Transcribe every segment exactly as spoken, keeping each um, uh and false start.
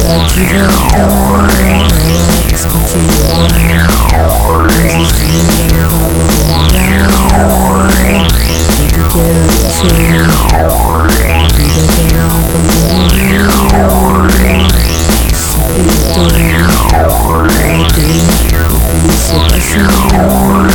de volta, desconfiou. Mas o fim não vai mudar. Tudo que aconteceu, vida que não perdeu. Sempre tô aqui, isso passou.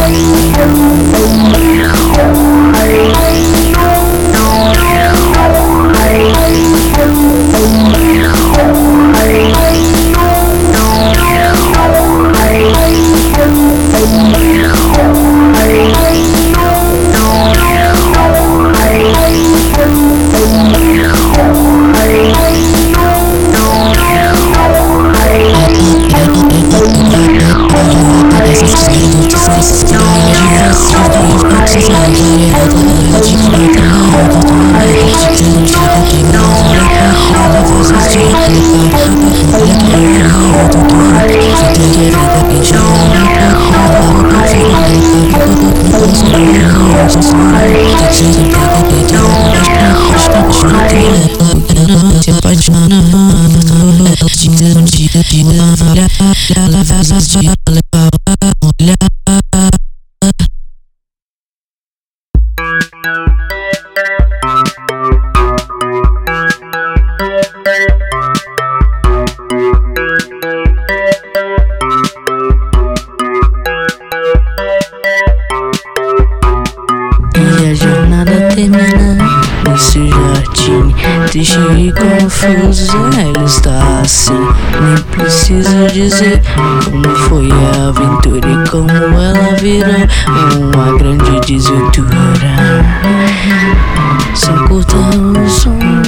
E a jornada termina nesse jardim triste e confuso. Ela está assim, nem preciso dizer como foi a aventura e como ela virou uma grande desventura. Só cortando o som